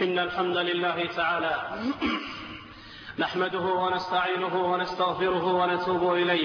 إن الحمد لله تعالى نحمده ونستعينه ونستغفره ونتوب إليه،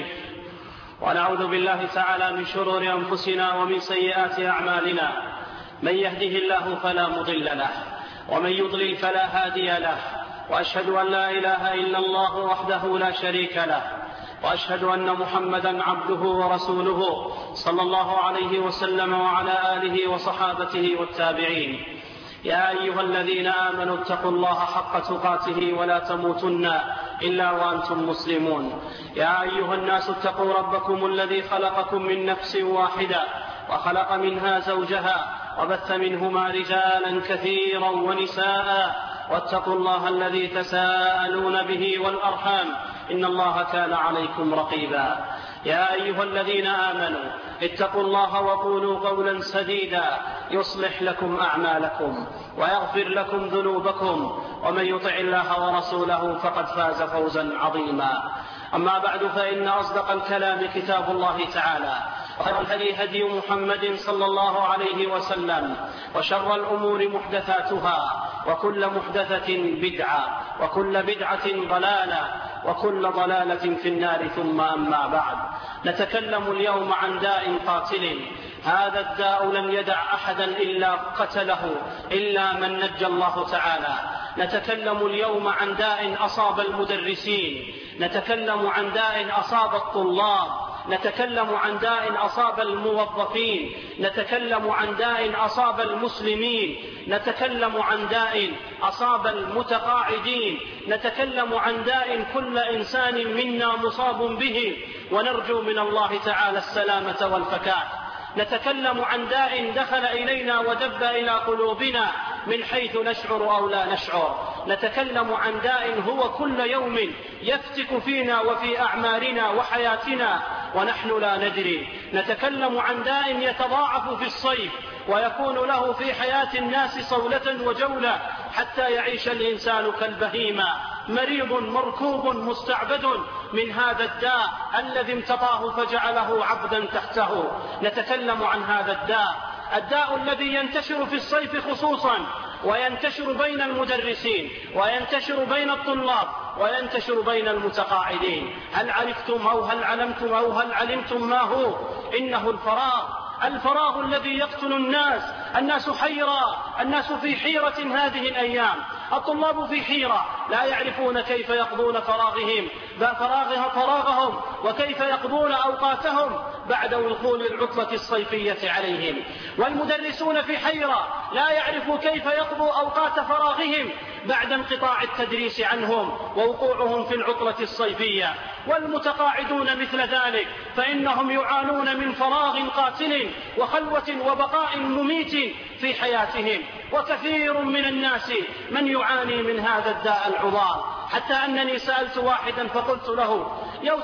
ونعوذ بالله تعالى من شرور أنفسنا ومن سيئات أعمالنا. من يهده الله فلا مضل له، ومن يضلل فلا هادي له، وأشهد أن لا إله إلا الله وحده لا شريك له، وأشهد أن محمدا عبده ورسوله صلى الله عليه وسلم وعلى آله وصحابته والتابعين. يا أيها الذين آمنوا اتقوا الله حق تقاته ولا تموتن إلا وأنتم مسلمون. يا أيها الناس اتقوا ربكم الذي خلقكم من نفس واحدة وخلق منها زوجها وبث منهما رجالا كثيرا ونساء، واتقوا الله الذي تساءلون به والأرحام إن الله كان عليكم رقيبا. يا أيها الذين آمنوا اتقوا الله وقولوا قولا سديدا يصلح لكم أعمالكم ويغفر لكم ذنوبكم، ومن يطع الله ورسوله فقد فاز فوزا عظيما. أما بعد، فإن أصدق الكلام كتاب الله تعالى، وخير الهدي هدي محمد صلى الله عليه وسلم، وشر الأمور محدثاتها، وكل محدثة بدعة، وكل بدعة ضلالة، وكل ضلالة في النار. ثم أما بعد، نتكلم اليوم عن داء قاتل. هذا الداء لم يدع أحدا إلا قتله إلا من نجى الله تعالى. نتكلم اليوم عن داء أصاب المدرسين، نتكلم عن داء أصاب الطلاب، نتكلم عن داء أصاب الموظفين، نتكلم عن داء أصاب المسلمين، نتكلم عن داء أصاب المتقاعدين، نتكلم عن داء كل إنسان منا مصاب به، ونرجو من الله تعالى السلامة والفكاك. نتكلم عن داء دخل إلينا ودب إلى قلوبنا من حيث نشعر أو لا نشعر. نتكلم عن داء هو كل يوم يفتك فينا وفي أعمارنا وحياتنا ونحن لا ندري. نتكلم عن داء يتضاعف في الصيف ويكون له في حياة الناس صولة وجولة حتى يعيش الإنسان كالبهيمة، مريض مركوب مستعبد من هذا الداء الذي امتطاه فجعله عبدا تحته. نتكلم عن هذا الداء الذي ينتشر في الصيف خصوصا، وينتشر بين المدرسين، وينتشر بين الطلاب، وينتشر بين المتقاعدين. هل عرفتم أو هل علمتم أو هل علمتم ما هو؟ إنه الفراغ الذي يقتل الناس حيرة، الناس في حيرة هذه الأيام. الطلاب في حيرة، لا يعرفون كيف يقضون فراغهم وكيف يقضون أوقاتهم بعد دخول العطلة الصيفية عليهم. والمدرسون في حيرة، لا يعرفوا كيف يقضوا أوقات فراغهم بعد انقطاع التدريس عنهم ووقوعهم في العطلة الصيفية. والمتقاعدون مثل ذلك، فإنهم يعانون من فراغ قاتل وخلوة وبقاء مميت في حياتهم. وكثير من الناس من يعاني من هذا الداء العضال، حتى أنني سألت واحدا فقلت له: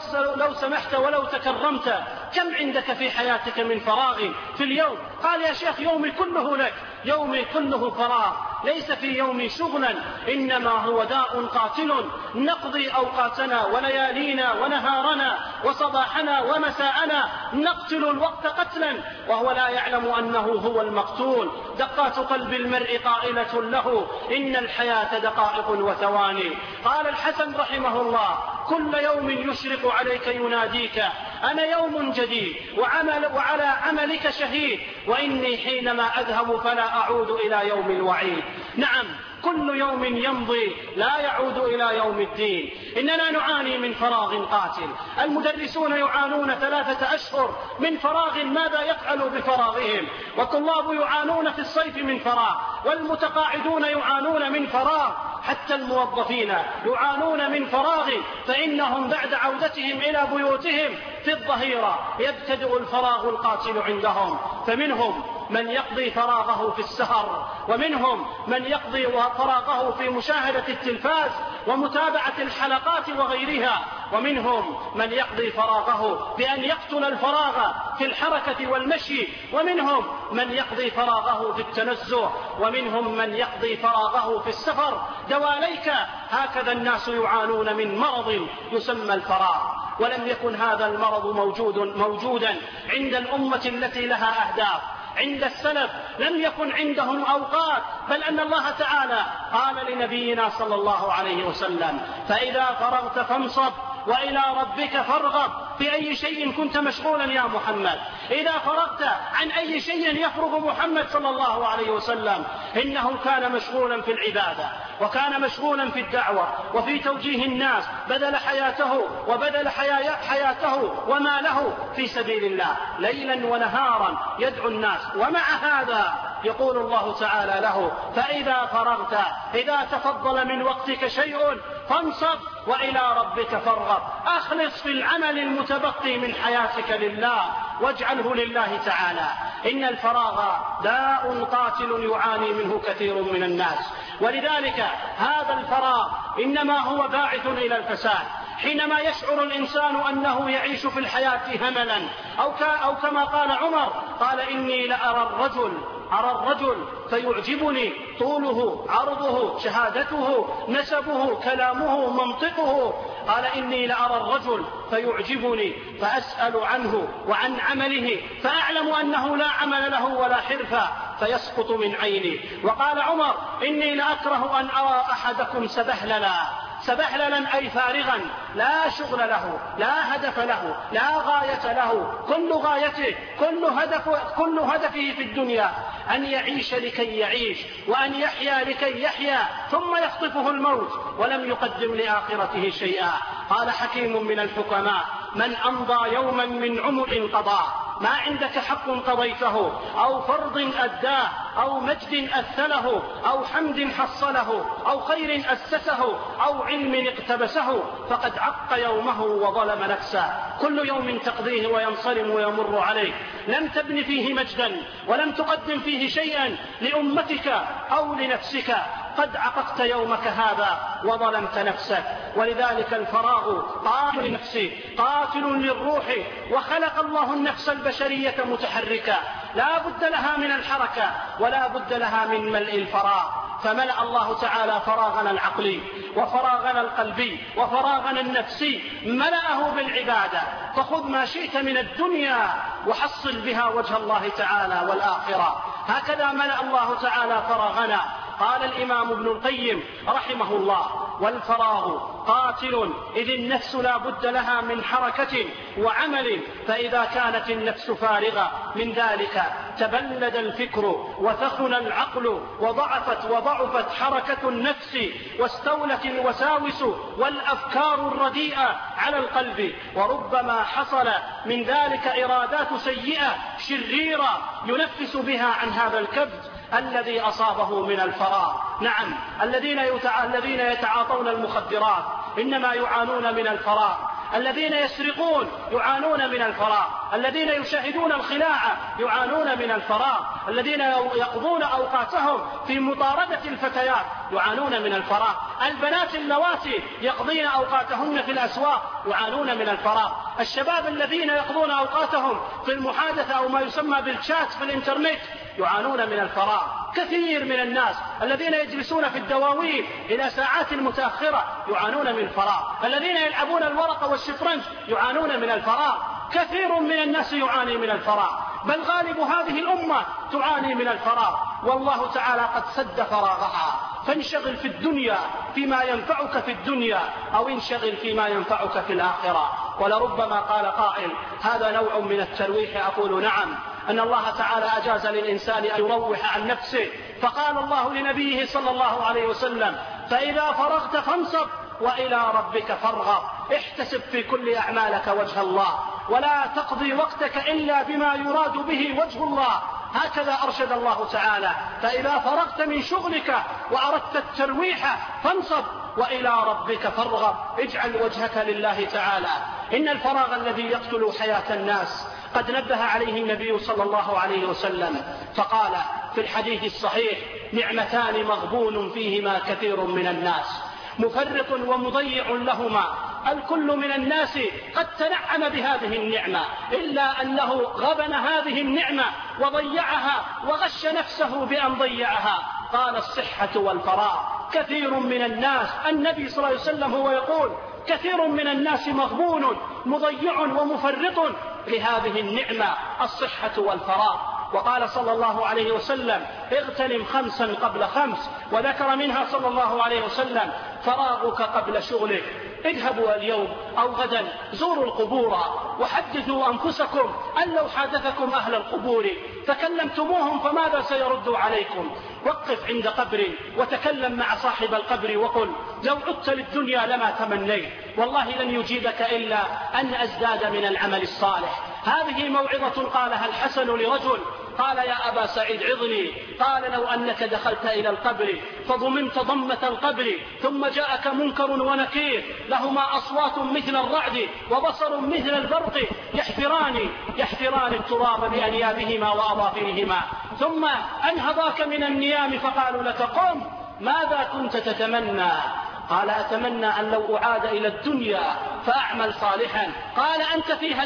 لو سمحت ولو تكرمت، كم عندك في حياتك من فراغ في اليوم؟ قال: يا شيخ، يومي كله لك، يومي كله فراغ، ليس في يومي شغلا، إنما هو داء قاتل نقضي أوقاتنا وليالينا ونهارنا وصباحنا ومساءنا، نقتل الوقت قتلا وهو لا يعلم أنه هو المقتول. دقات قلب المرء قائلة له: إن الحياة دقائق وثواني. قال الحسن رحمه الله: كل يوم يشرق عليك يناديك أنا يوم جديد وعلى عملك شهيد، وإني حينما أذهب فلا أعود إلى يوم الوعيد. نعم، كل يوم يمضي لا يعود إلى يوم الدين. إننا نعاني من فراغ قاتل. المدرسون يعانون 3 أشهر من فراغ، ماذا يفعلوا بفراغهم؟ والطلاب يعانون في الصيف من فراغ، والمتقاعدون يعانون من فراغ، حتى الموظفين يعانون من فراغ، فإنهم بعد عودتهم إلى بيوتهم في الظهيرة يبتدئ الفراغ القاتل عندهم. فمنهم من يقضي فراغه في السهر، ومنهم من يقضي فراغه في مشاهدة التلفاز ومتابعة الحلقات وغيرها، ومنهم من يقضي فراغه بأن يقتل الفراغ في الحركة والمشي، ومنهم من يقضي فراغه في التنزه، ومنهم من يقضي فراغه في السفر. دواليك هكذا الناس يعانون من مرض يسمى الفراغ. ولم يكن هذا المرض موجودا عند الأمة التي لها أهداف. عند السلف لم يكن عندهم أوقات، بل أن الله تعالى قال لنبينا صلى الله عليه وسلم: فإذا فرغت فانصب وإلى ربك فارغب. في أي شيء كنت مشغولا يا محمد؟ إذا فرغت عن أي شيء يفرغ محمد صلى الله عليه وسلم؟ إنه كان مشغولا في العبادة، وكان مشغولا في الدعوة وفي توجيه الناس، بذل حياته وبذل حياته وماله في سبيل الله ليلا ونهارا يدعو الناس. ومع هذا يقول الله تعالى له: فإذا فرغت، إذا تفضل من وقتك شيء فانصب وإلى ربك فارغب. أخلص في العمل المتبقي من حياتك لله واجعله لله تعالى. إن الفراغ داء قاتل يعاني منه كثير من الناس، ولذلك هذا الفراغ إنما هو باعث إلى الفساد. حينما يشعر الإنسان أنه يعيش في الحياة هملا، أو كما قال عمر، قال: إني لأرى الرجل فيعجبني طوله عرضه شهادته نسبه كلامه منطقه. قال: إني لأرى الرجل فيعجبني فأسأل عنه وعن عمله فأعلم أنه لا عمل له ولا حرفة فيسقط من عيني. وقال عمر: إني لأكره أن أرى أحدكم سبهللا أي فارغا، لا شغل له، لا هدف له، لا غاية له، كل هدفه في الدنيا أن يعيش لكي يعيش، وأن يحيا لكي يحيا، ثم يخطفه الموت ولم يقدم لآخرته شيئا. قال حكيم من الحكماء: من أمضى يوما من عمر قضاه. ما عندك حق قضيته، أو فرض أداه، أو مجد أثله، أو حمد حصله، أو خير أسسه، أو علم اقتبسه، فقد عق يومه وظلم نفسه. كل يوم تقضيه وينصرم ويمر عليك لم تبن فيه مجدا، ولم تقدم فيه شيئا لأمتك أو لنفسك، قد عققت يومك هذا وظلمت نفسك. ولذلك الفراغ قاتل للنفس، قاتل للروح. وخلق الله النفس البشرية متحركة، لا بد لها من الحركة ولا بد لها من ملء الفراغ. فملأ الله تعالى فراغنا العقلي وفراغنا القلبي وفراغنا النفسي، ملأه بالعبادة. فخذ ما شئت من الدنيا وحصل بها وجه الله تعالى والآخرة. هكذا ملأ الله تعالى فراغنا. قال الإمام ابن القيم رحمه الله: والفراغ قاتل، إذ النفس لا بد لها من حركة وعمل، فإذا كانت النفس فارغة من ذلك تبلد الفكر وثخن العقل وضعفت حركة النفس، واستولت الوساوس والأفكار الرديئة على القلب، وربما حصل من ذلك إرادات سيئة شريرة ينفس بها عن هذا الكبد الذي أصابه من الفراغ. نعم، الذين يتعاطون المخدرات إنما يعانون من الفراغ، الذين يسرقون يعانون من الفراغ، الذين يشاهدون الخلاعة يعانون من الفراغ، الذين يقضون أوقاتهم في مطاردة الفتيات يعانون من الفراغ، البنات اللواتي يقضين أوقاتهن في الأسواق يعانون من الفراغ، الشباب الذين يقضون أوقاتهم في المحادثة أو ما يسمى بالشات في الإنترنت يعانون من الفراغ. كثير من الناس الذين يجلسون في الدواوين إلى ساعات متأخرة يعانون من الفراغ، الذين يلعبون الورق والشطرنج يعانون من الفراغ. كثير من الناس يعاني من الفراغ، بل غالب هذه الأمة تعاني من الفراغ، والله تعالى قد سد فراغها. فانشغل في الدنيا فيما ينفعك في الدنيا، أو انشغل فيما ينفعك في الآخرة. ولربما قال قائل: هذا نوع من الترويح. أقول نعم، أن الله تعالى أجاز للإنسان أن يروح عن نفسه، فقال الله لنبيه صلى الله عليه وسلم: فإذا فرغت فانصب وإلى ربك فارغب. احتسب في كل أعمالك وجه الله، ولا تقضي وقتك إلا بما يراد به وجه الله. هكذا أرشد الله تعالى: فإذا فرغت من شغلك وأردت الترويح فانصب وإلى ربك فارغب. اجعل وجهك لله تعالى. إن الفراغ الذي يقتل حياة الناس قد نبه عليه النبي صلى الله عليه وسلم، فقال في الحديث الصحيح: نعمتان مغبون فيهما كثير من الناس، مفرط ومضيع لهما. الكل من الناس قد تنعم بهذه النعمة، إلا أنه غبن هذه النعمة وضيعها وغش نفسه بأن ضيعها. قال: الصحة والفراغ. كثير من الناس، النبي صلى الله عليه وسلم هو يقول: كثير من الناس مغبون مضيع ومفرط لهذه النعمة الصحة والفراغ. وقال صلى الله عليه وسلم: اغتنم 5 قبل 5، وذكر منها صلى الله عليه وسلم: فراغك قبل شغلك. اذهبوا اليوم أو غدا زوروا القبور وحدثوا أنفسكم أن لو حادثكم أهل القبور فكلمتموهم فماذا سيردوا عليكم. وقف عند قبر وتكلم مع صاحب القبر وقل: لو عدت للدنيا لما تمنيت. والله لن يجيبك إلا أن أزداد من العمل الصالح. هذه موعظة قالها الحسن لرجل، قال: يا أبا سعيد عظني. قال: لو أنك دخلت إلى القبر فضممت ضمة القبر ثم جاءك منكر ونكير لهما أصوات مثل الرعد وبصر مثل البرق يحفران التراب بأنيابهما وأظافرهما، ثم أنهضاك من النيام فقالوا لك: قم، ماذا كنت تتمنى؟ قال: أتمنى أن لو أعاد إلى الدنيا فأعمل صالحا. قال: أنت فيها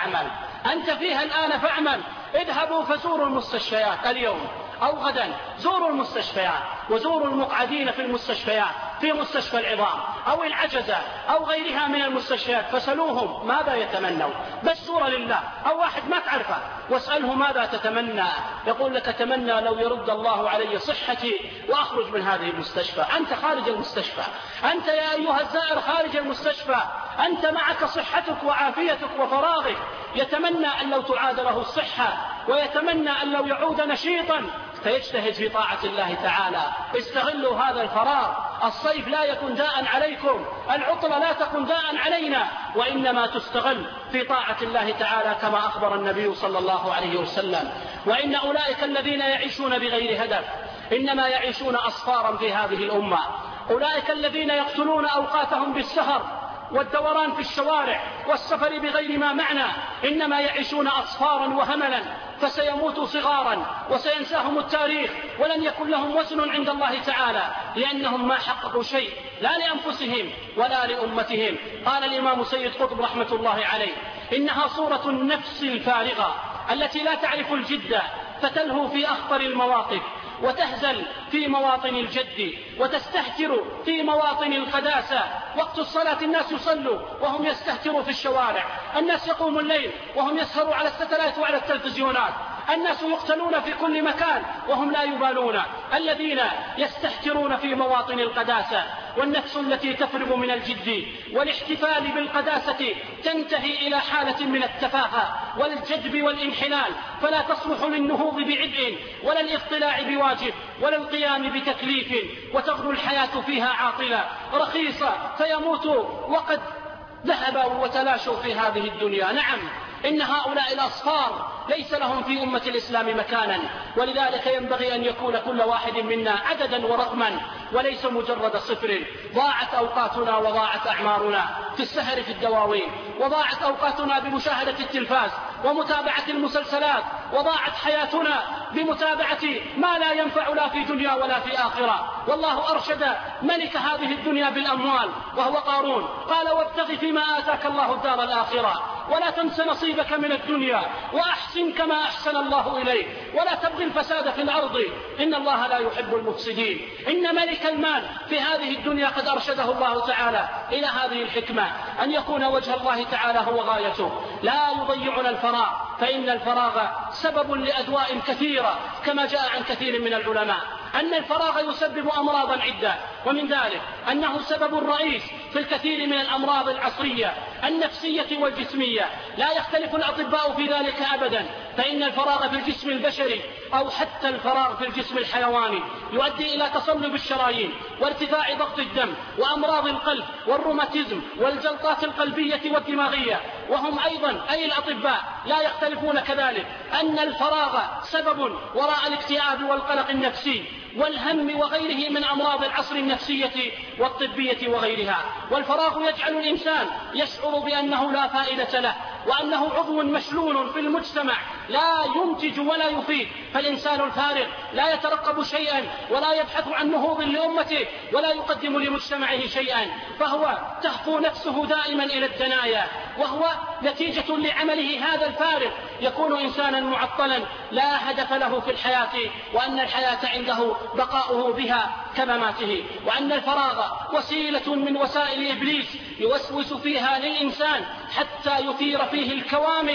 الآن فاعمل. اذهبوا فزوروا المستشفيات اليوم أو غدا، زوروا المستشفيات وزوروا المقعدين في المستشفيات، في مستشفى العظام أو العجزة أو غيرها من المستشفيات، فسلوهم ماذا يتمنوا، بس صورة لله. أو واحد ما تعرفه واسأله: ماذا تتمنى؟ يقول لك: أتمنى لو يرد الله علي صحتي وأخرج من هذه المستشفى. أنت خارج المستشفى، أنت يا أيها الزائر خارج المستشفى، أنت معك صحتك وعافيتك وفراغك. يتمنى أن لو تعاد له الصحة، ويتمنى أن لو يعود نشيطا فيجتهد في طاعة الله تعالى. استغلوا هذا الفراغ. الصيف لا يكون داء عليكم، العطلة لا تكون داء علينا، وإنما تستغل في طاعة الله تعالى كما أخبر النبي صلى الله عليه وسلم. وإن أولئك الذين يعيشون بغير هدف إنما يعيشون أصفارا في هذه الأمة. أولئك الذين يقتلون أوقاتهم بالسهر والدوران في الشوارع والسفر بغير ما معنى إنما يعيشون أصفارا وهملا، فسيموتوا صغارا وسينساهم التاريخ، ولن يكن لهم وزن عند الله تعالى، لأنهم ما حققوا شيء لا لأنفسهم ولا لأمتهم. قال الإمام سيد قطب رحمة الله عليه: إنها صورة النفس الفارغة التي لا تعرف الجد، فتلهو في أخطر المواقف، وتهزل في مواطن الجد، وتستهتر في مواطن القداسة. وقت الصلاة الناس يصلوا وهم يستهتروا في الشوارع، الناس يقوموا الليل وهم يسهروا على الستلايت وعلى التلفزيونات، الناس يقتلون في كل مكان وهم لا يبالون، الذين يستهترون في مواطن القداسة. والنفس التي تفرغ من الجد والاحتفال بالقداسة تنتهي إلى حالة من التفاهة والجدب والانحلال، فلا تصلح للنهوض بعبء ولا الاطلاع بواجب ولا القيام بتكليف، وتغدو الحياة فيها عاطلة رخيصة، فيموتوا وقد ذهبوا وتلاشوا في هذه الدنيا. نعم، إن هؤلاء الأصفار ليس لهم في أمة الإسلام مكانا، ولذلك ينبغي أن يكون كل واحد منا عددا ورقما وليس مجرد صفر. ضاعت أوقاتنا وضاعت أعمارنا في السهر في الدواوين، وضاعت أوقاتنا بمشاهدة التلفاز ومتابعة المسلسلات، وضاعت حياتنا بمتابعة ما لا ينفع لا في دنيا ولا في آخرة. والله أرشد ملك هذه الدنيا بالأموال وهو قارون، قال: وابتغ فيما آتاك الله الدار الآخرة ولا تنس نصيبك من الدنيا وأحسن كما أحسن الله إليك ولا تبغي الفساد في الأرض إن الله لا يحب المفسدين. إن ملك المال في هذه الدنيا قد أرشده الله تعالى إلى هذه الحكمة، أن يكون وجه الله تعالى هو غايته، لا يضيعنا الفراغ، فإن الفراغ سبب لأدواء كثيرة، كما جاء عن كثير من العلماء أن الفراغ يسبب أمراضا عدة، ومن ذلك أنه سبب رئيس في الكثير من الأمراض العصرية النفسية والجسمية. لا يختلف الأطباء في ذلك أبدا، فإن الفراغ في الجسم البشري أو حتى الفراغ في الجسم الحيواني يؤدي إلى تصلب الشرايين وارتفاع ضغط الدم وأمراض القلب والروماتيزم والجلطات القلبية والدماغية. وهم أيضا أي الأطباء لا يختلفون كذلك أن الفراغ سبب وراء الاكتئاب والقلق النفسي والهم وغيره من أمراض العصر النفسية والطبية وغيرها. والفراغ يجعل الإنسان يشعر بأنه لا فائدة له، وأنه عضو مشلول في المجتمع لا ينتج ولا يفيد. فالإنسان الفارغ لا يترقب شيئا ولا يبحث عن نهوض لأمته ولا يقدم لمجتمعه شيئا، فهو تهفو نفسه دائما إلى الدنايا، وهو نتيجة لعمله هذا الفارغ يكون إنسانا معطلا لا هدف له في الحياة، وأن الحياة عنده بقاؤه بها كمماته، وأن الفراغ وسيلة من وسائل إبليس يوسوس فيها للإنسان حتى يثير فيه الكوامن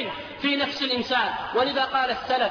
في نفس الإنسان. ولذا قال السلف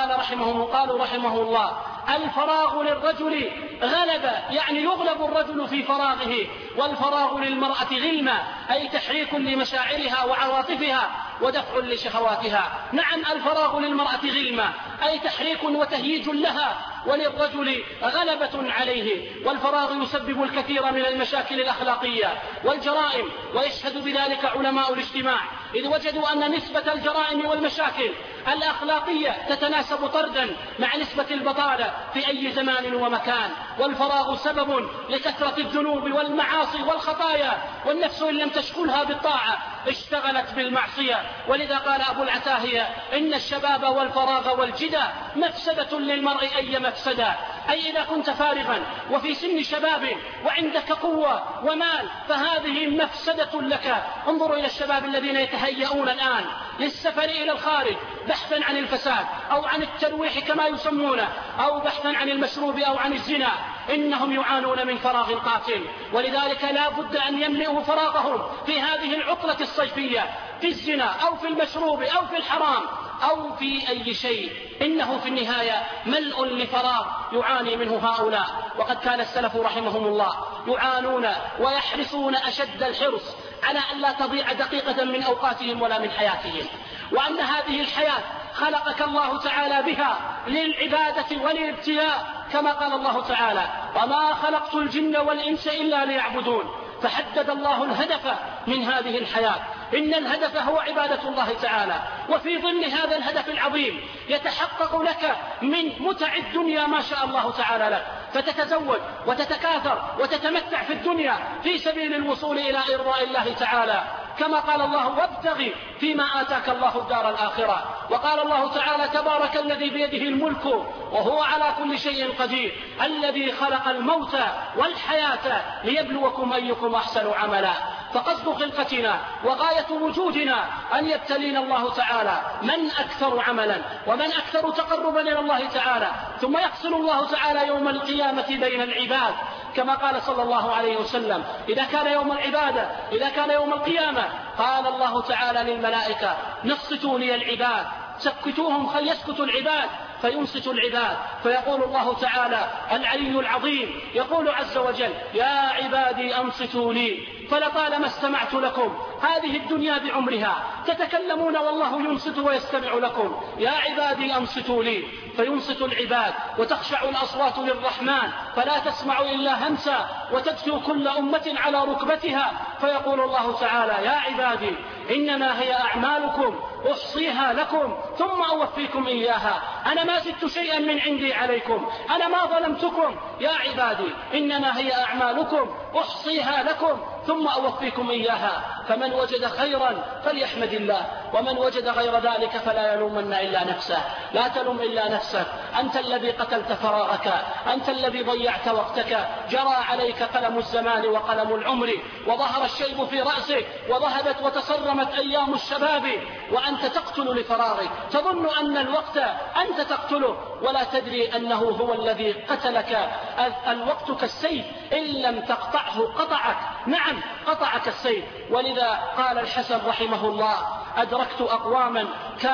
قالوا رحمه الله: الفراغ للرجل غلبة، يعني يغلب الرجل في فراغه، والفراغ للمرأة غلمة، أي تحريك لمشاعرها وعواطفها ودفع لشهواتها. نعم، الفراغ للمرأة غلمة، أي تحريك وتهييج لها، وللرجل غلبة عليه. والفراغ يسبب الكثير من المشاكل الأخلاقية والجرائم، ويشهد بذلك علماء الاجتماع، إذ وجدوا أن نسبة الجرائم والمشاكل الأخلاقية تتناسب طردا مع نسبة البطالة في أي زمان ومكان. والفراغ سبب لكثرة الذنوب والمعاصي والخطايا، والنفس إن لم تشغلها بالطاعة اشتغلت بالمعصية. ولذا قال أبو العتاهية: إن الشباب والفراغ والجدى مفسدة للمرء أي مفسدة، أي إذا كنت فارغا وفي سن شباب وعندك قوة ومال فهذه مفسدة لك. انظروا إلى الشباب الذين يتهيئون الآن للسفر إلى الخارج بحثا عن الفساد أو عن الترويح كما يسمونه، أو بحثا عن المشروب أو عن الزنا، إنهم يعانون من فراغ قاتل. ولذلك لا بد أن يملئوا فراغهم في هذه العطلة الصيفية في الزنا أو في المشروب أو في الحرام أو في أي شيء، إنه في النهاية ملء لفراغ يعاني منه هؤلاء. وقد كان السلف رحمهم الله يعانون ويحرصون أشد الحرص على أن لا تضيع دقيقة من أوقاتهم ولا من حياتهم، وأن هذه الحياة خلقك الله تعالى بها للعبادة وللابتلاء، كما قال الله تعالى: وما خلقت الجن والإنس إلا ليعبدون. فحدد الله الهدف من هذه الحياة، إن الهدف هو عبادة الله تعالى. وفي ظل هذا الهدف العظيم يتحقق لك من متع الدنيا ما شاء الله تعالى لك، فتتزوج وتتكاثر وتتمتع في الدنيا في سبيل الوصول إلى إرضاء الله تعالى، كما قال الله: وابتغ فيما آتاك الله الدار الآخرة. وقال الله تعالى: تبارك الذي بيده الملك وهو على كل شيء قدير، الذي خلق الموت والحياة ليبلوكم أيكم أحسن عملا. فقصد خلقتنا وغاية وجودنا أن يبتلينا الله تعالى من أكثر عملا ومن أكثر تقربا إلى الله تعالى، ثم يفصل الله تعالى يوم القيامة بين العباد، كما قال صلى الله عليه وسلم: إذا كان يوم العبادة، إذا كان يوم القيامة، قال الله تعالى للملائكة: نصتوا لي العباد، سكتوهم فليسكتوا العباد، فينصت العباد، فيقول الله تعالى العلي العظيم يقول عز وجل: يا عبادي أنصتوا لي فلطالما استمعت لكم، هذه الدنيا بعمرها تتكلمون والله ينصت ويستمع لكم، يا عبادي أنصتوا لي، فينصت العباد وتخشع الأصوات للرحمن فلا تسمع إلا همسا وتدفو كل أمة على ركبتها، فيقول الله تعالى: يا عبادي إنما هي أعمالكم أحصيها لكم ثم أوفيكم إياها، أنا ما زدت شيئا من عندي عليكم، أنا ما ظلمتكم، يا عبادي إنما هي أعمالكم أحصيها لكم ثم أوفيكم إياها، فمن وجد خيرا فليحمد الله، ومن وجد غير ذلك فلا يلومن إلا نفسه. لا تلوم إلا نفسك، أنت الذي قتلت فراغك، أنت الذي ضيعت وقتك، جرى عليك قلم الزمان وقلم العمر، وظهر الشيب في رأسك، وذهبت وتصرمت أيام الشباب، وأنت تقتل لفراغك، تظن أن الوقت أنت تقتله ولا تدري أنه هو الذي قتلك. الوقت كالسيف إن لم تقطعه قطعك، نعم قطعك السيف. ولذا قال الحسن رحمه الله: أدركت أقواما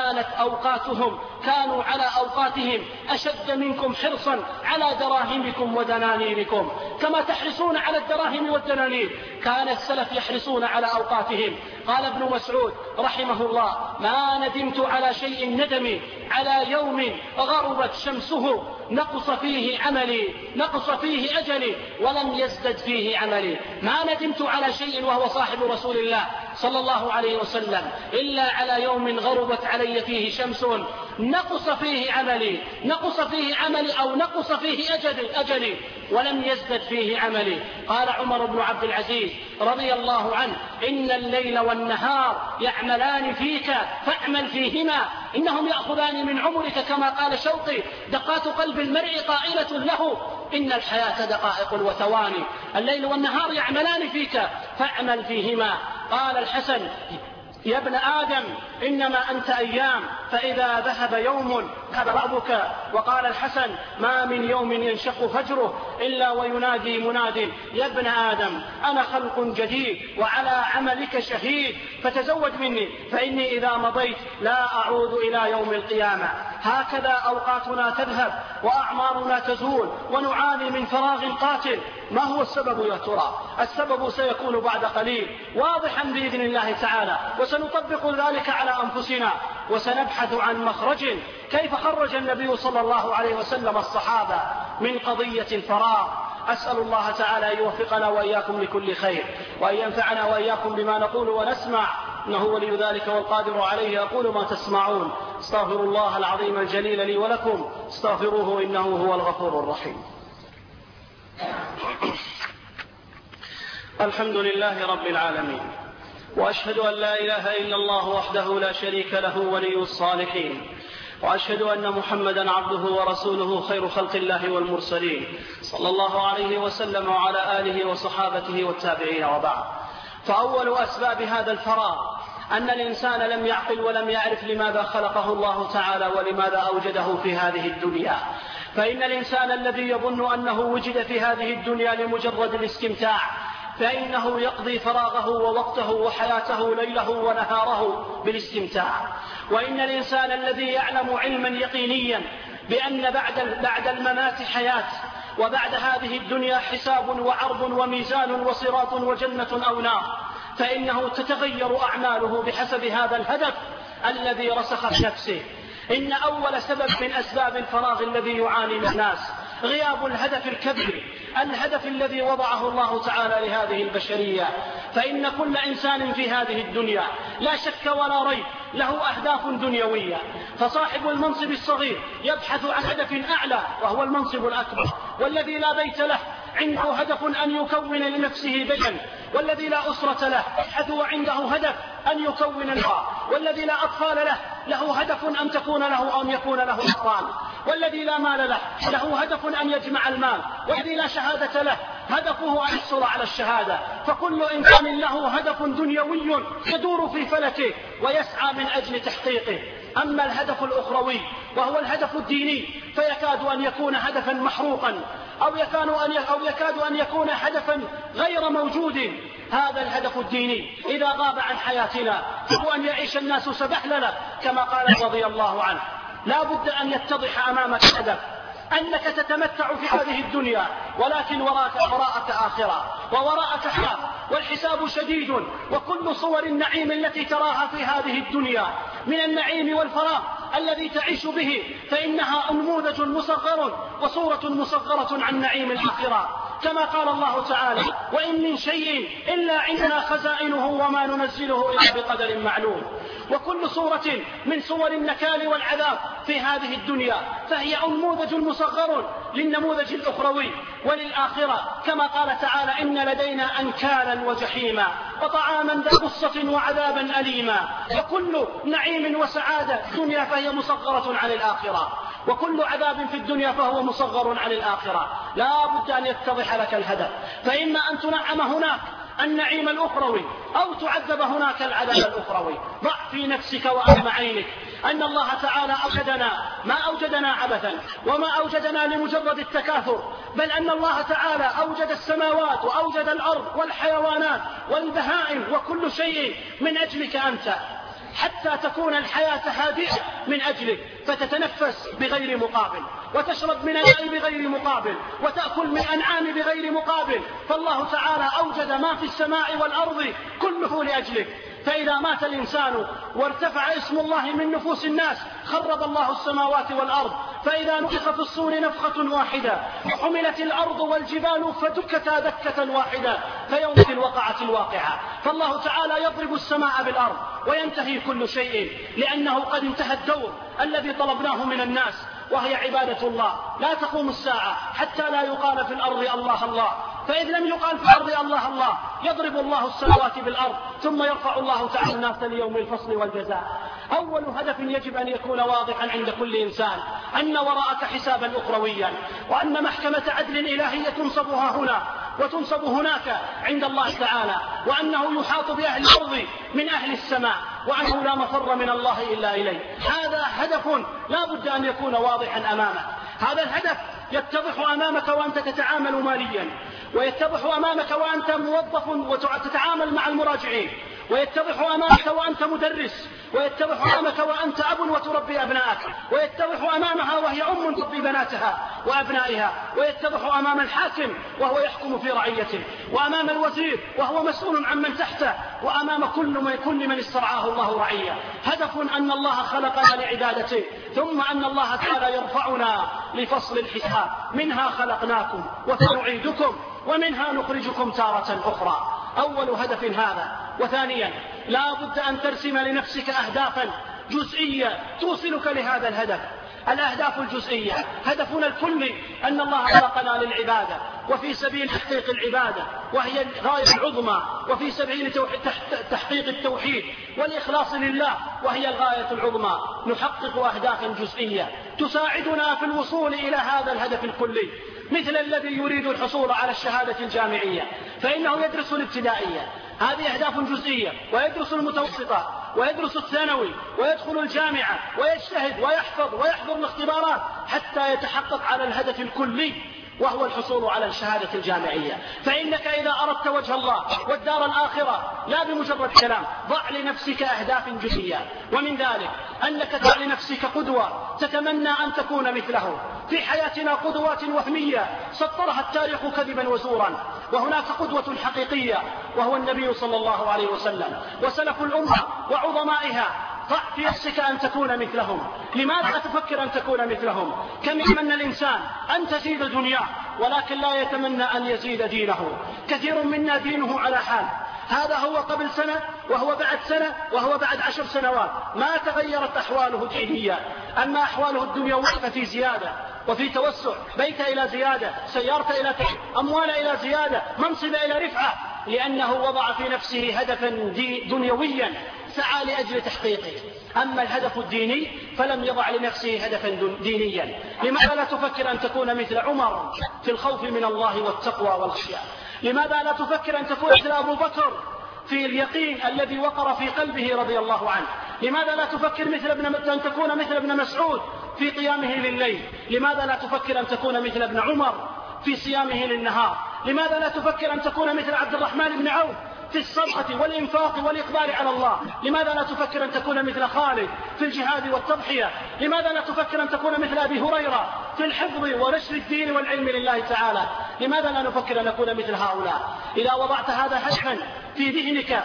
كانوا على أوقاتهم أشد منكم حرصا على دراهمكم ودنانيركم، كما تحرصون على الدراهم والدنانير كان السلف يحرصون على أوقاتهم. قال ابن مسعود رحمه الله: ما ندمت على شيء ندمي على يوم غربت شمسه نقص فيه عملي، نقص فيه أجلي ولم يزدد فيه عملي. ما ندمت على شيء وهو صاحب رسول الله صلى الله عليه وسلم إلا على يوم غربت علي فيه شمس نقص فيه عملي، نقص فيه عملي أو نقص فيه أجلي ولم يزدد فيه عملي. قال عمر بن عبد العزيز رضي الله عنه: إن الليل والنهار يعملان فيك فاعمل فيهما، إنهم يأخذان من عمرك، كما قال شوقي: دقات قلب المرء قائلة له إن الحياة دقائق وثواني، الليل والنهار يعملان فيك فاعمل فيهما. قال الحسن: يا ابن آدم إنما أنت أيام، فإذا ذهب يوم هذا بعضك. وقال الحسن: ما من يوم ينشق فجره إلا وينادي مناد: يا ابن آدم أنا خلق جديد وعلى عملك شهيد، فتزود مني فإني إذا مضيت لا أعود إلى يوم القيامة. هكذا أوقاتنا تذهب وأعمارنا تزول ونعاني من فراغ قاتل. ما هو السبب يا ترى؟ السبب سيكون بعد قليل واضحا بإذن الله تعالى، وسنطبق ذلك على أنفسنا وسنبحث عن مخرج. كيف خرج النبي صلى الله عليه وسلم الصحابة من قضية الفراغ؟ أسأل الله تعالى أن يوفقنا وإياكم لكل خير، وأن ينفعنا وإياكم بما نقول ونسمع، إنه ولي ذلك والقادر عليه. أقول ما تسمعون، استغفر الله العظيم الجليل لي ولكم، استغفروه إنه هو الغفور الرحيم. الحمد لله رب العالمين، وأشهد أن لا إله إلا الله وحده لا شريك له ولي الصالحين، وأشهد أن محمدا عبده ورسوله خير خلق الله والمرسلين، صلى الله عليه وسلم وعلى آله وصحابته والتابعين. وبعد، فأول أسباب هذا الفراغ أن الإنسان لم يعقل ولم يعرف لماذا خلقه الله تعالى ولماذا أوجده في هذه الدنيا. فإن الإنسان الذي يظن أنه وجد في هذه الدنيا لمجرد الاستمتاع فإنه يقضي فراغه ووقته وحياته ليله ونهاره بالاستمتاع. وإن الإنسان الذي يعلم علما يقينيا بأن بعد الممات حياة، وبعد هذه الدنيا حساب وعرض وميزان وصراط وجنة أو نار، فإنه تتغير أعماله بحسب هذا الهدف الذي رسخ في نفسه. إن أول سبب من أسباب الفراغ الذي يعاني من الناس غياب الهدف الكبير، الهدف الذي وضعه الله تعالى لهذه البشرية. فإن كل إنسان في هذه الدنيا لا شك ولا ريب له أهداف دنيوية، فصاحب المنصب الصغير يبحث عن هدف أعلى وهو المنصب الأكبر، والذي لا بيت له عنده هدف أن يكون لنفسه بيتا، والذي لا أسرة له يبحث وعنده هدف أن يكون المرأة، والذي لا أطفال له هدف أن تكون له أو أن يكون له أطفال، والذي لا مال له هدف أن يجمع المال، والذي لا شهادة له هدفه أن يحصل على الشهادة. فكل إنسان له هدف دنيوي يدور في فلكه ويسعى من أجل تحقيقه. أما الهدف الأخروي وهو الهدف الديني فيكاد أن يكون هدفا محروقا، أو يكاد أن يكون هدفا غير موجود. هذا الهدف الديني إذا غاب عن حياتنا هو أن يعيش الناس سبحللا كما قال رضي الله عنه. لا بد أن يتضح أمامك هدف، أنك تتمتع في هذه الدنيا، ولكن وراءك آخرة ووراءك حياة، والحساب شديد. وكل صور النعيم التي تراها في هذه الدنيا من النعيم والفراغ الذي تعيش به فإنها نموذج مصغر وصورة مصغرة عن نعيم الآخرة، كما قال الله تعالى: وإن من شيء إلا عندنا خزائنه وما ننزله إلا بقدر معلوم. وكل صورة من صور النكال والعذاب في هذه الدنيا فهي نموذج مصغر للنموذج الأخروي وللآخرة، كما قال تعالى: إن لدينا أنكالا وجحيما وطعاما ذا غصة وعذابا أليما. وكل نعيم وسعادة الدنيا فهي مصغرة عن الآخرة، وكل عذاب في الدنيا فهو مصغر عن الآخرة. لا بد أن يتضح لك الهدف، فإما أن تنعم هناك النعيم الأخروي أو تعذب هناك العذاب الأخروي. ضع في نفسك وأم عينك أن الله تعالى ما أوجدنا عبثا وما أوجدنا لمجرد التكاثر، بل أن الله تعالى أوجد السماوات وأوجد الأرض والحيوانات والبهائم وكل شيء من أجلك أنت، حتى تكون الحياة هادئة من أجلك، فتتنفس بغير مقابل، وتشرب من الماء بغير مقابل، وتأكل من أنعام بغير مقابل. فالله تعالى أوجد ما في السماء والأرض كله لأجلك. فإذا مات الإنسان وارتفع اسم الله من نفوس الناس خرب الله السماوات والأرض. فإذا نفخ في الصور نفخة واحدة وحملت الأرض والجبال فدكتا دكة واحدة فيومئذ وقعت الواقعة. فالله تعالى يضرب السماء بالأرض وينتهي كل شيء، لأنه قد انتهى الدور الذي طلبناه من الناس، وهي عبادة الله. لا تقوم الساعة حتى لا يقال في الأرض الله الله، فإذ لم يقال في الأرض الله الله يضرب الله السماوات بالأرض ثم يرفع الله تعالى الناس ليوم الفصل والجزاء. أول هدف يجب أن يكون واضحا عند كل إنسان أن وراءك حسابا أخرويا، وأن محكمة عدل إلهية تنصبها هنا وتنصب هناك عند الله تعالى، وأنه يحاط بأهل الأرض من أهل السماء، وأنه لا مفر من الله إلا إليه. هذا هدف لا بد أن يكون واضحا أمامك. هذا الهدف يتضح أمامك وأنت تتعامل ماليا، ويتضح أمامك وأنت موظف وتتعامل مع المراجعين، ويتضح أمامك وأنت مدرس، ويتضح أمامك وأنت أب وتربي أبنائك، ويتضح أمامها وهي أم تربي بناتها وأبنائها، ويتضح أمام الحاكم وهو يحكم في رعيته، وأمام الوزير وهو مسؤول عن من تحته، وأمام كل من استرعاه الله رعية. هدف أن الله خلقنا لعبادته، ثم أن الله تعالى يرفعنا لفصل الحساب. منها خلقناكم وسنعيدكم ومنها نخرجكم تارة أخرى. أول هدف هذا. وثانيا لا بد أن ترسم لنفسك أهدافا جزئية توصلك لهذا الهدف. الأهداف الجزئية هدفنا الكلي أن الله خلقنا للعبادة وفي سبيل تحقيق العبادة، وهي الغاية العظمى، وفي سبيل تحقيق التوحيد والإخلاص لله، وهي الغاية العظمى. نحقق أهدافا جزئية تساعدنا في الوصول إلى هذا الهدف الكلي، مثل الذي يريد الحصول على الشهادة الجامعية فإنه يدرس الابتدائية، هذه أهداف جزئية، ويدرس المتوسطة، ويدرس الثانوي، ويدخل الجامعة، ويجتهد ويحفظ ويحضر الاختبارات حتى يتحقق على الهدف الكلي، وهو الحصول على الشهادة الجامعية. فإنك إذا أردت وجه الله والدار الآخرة لا بمجرد كلام، ضع لنفسك أهداف جزئية، ومن ذلك أنك تضع لنفسك قدوة تتمنى أن تكون مثله. في حياتنا قدوات وهمية سطرها التاريخ كذبا وزورا، وهناك قدوة حقيقية وهو النبي صلى الله عليه وسلم وسلف الأمة وعظمائها. ضع في نفسك أن تكون مثلهم. لماذا تفكر أن تكون مثلهم؟ كم يتمنى الإنسان أن تزيد دنياه ولكن لا يتمنى أن يزيد دينه. كثير منا دينه على حال، هذا هو قبل سنة وهو بعد سنة وهو بعد 10 سنوات ما تغيرت أحواله الدينية، أما أحواله الدنيوية ففي زيادة وفي توسع، بيت إلى زيادة، سيارة إلى أموال إلى زيادة، منصب إلى رفعة، لأنه وضع في نفسه هدفا دنيويا سعى لأجل تحقيقه. أما الهدف الديني فلم يضع لنفسه هدفا دينيا. لماذا لا تفكر أن تكون مثل عمر في الخوف من الله والتقوى والخشية؟ لماذا لا تفكر أن تكون مثل أبو بكر في اليقين الذي وقر في قلبه رضي الله عنه؟ لماذا لا تفكر أن تكون مثل ابن مسعود في قيامه لليل؟ لماذا لا تفكر أن تكون مثل ابن عمر في صيامه للنهار؟ لماذا لا تفكر أن تكون مثل عبد الرحمن بن عوف في الصدقة والإنفاق والإقبال على الله؟ لماذا لا تفكر أن تكون مثل خالد في الجهاد والتضحية؟ لماذا لا تفكر أن تكون مثل أبي هريرة في الحفظ ونشر الدين والعلم لله تعالى؟ لماذا لا نفكر أن نكون مثل هؤلاء؟ إذا وضعت هذا هدفا في ذهنك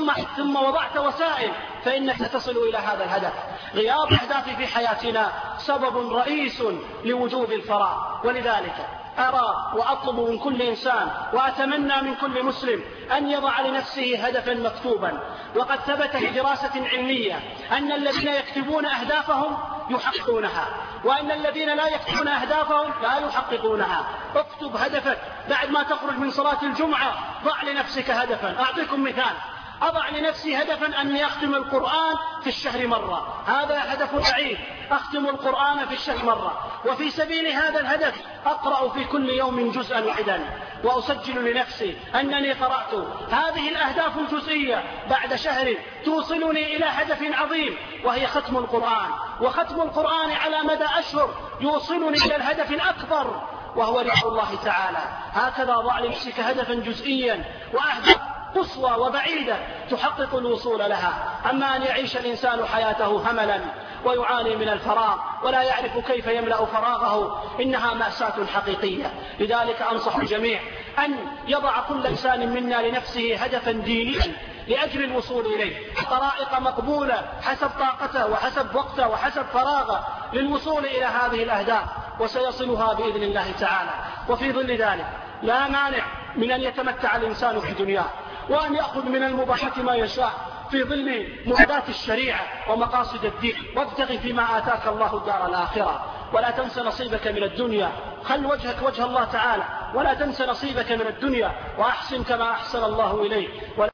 ثم وضعت وسائل فإنك تصل إلى هذا الهدف. غياب الأهداف في حياتنا سبب رئيس لوجود الفراغ، ولذلك أرى وأطلب من كل إنسان وأتمنى من كل مسلم أن يضع لنفسه هدفا مكتوبا. وقد ثبت في دراسة علمية أن الذين يكتبون أهدافهم يحققونها، وأن الذين لا يكتبون أهدافهم لا يحققونها. اكتب هدفك بعد ما تخرج من صلاة الجمعة، ضع لنفسك هدفا. أعطيكم مثال، أضع لنفسي هدفا أني أختم القرآن في الشهر مرة، هذا هدف بعيد، أختم القرآن في الشهر مرة، وفي سبيل هذا الهدف أقرأ في كل يوم جزءا واحدا، وأسجل لنفسي أنني قرأت. هذه الأهداف الجزئية بعد شهر توصلني إلى هدف عظيم وهي ختم القرآن، وختم القرآن على مدى أشهر يوصلني إلى الهدف الأكبر وهو رضا الله تعالى. هكذا ضع لنفسك هدفا جزئيا وأهدف قصوى وبعيدة تحقق الوصول لها. أما أن يعيش الإنسان حياته هملا ويعاني من الفراغ ولا يعرف كيف يملأ فراغه، إنها مأساة حقيقية. لذلك أنصح الجميع أن يضع كل إنسان منا لنفسه هدفا دينيا لأجل الوصول إليه، طرائق مقبولة حسب طاقته وحسب وقته وحسب فراغه للوصول إلى هذه الأهداف، وسيصلها بإذن الله تعالى. وفي ظل ذلك لا مانع من أن يتمتع الإنسان في دنياه وأن يأخذ من المباحات ما يشاء في ظل مهدات الشريعة ومقاصد الدين. وابتغ فيما آتاك الله الدار الآخرة ولا تنس نصيبك من الدنيا. خل وجهك وجه الله تعالى ولا تنس نصيبك من الدنيا، وأحسن كما أحسن الله إليك ولا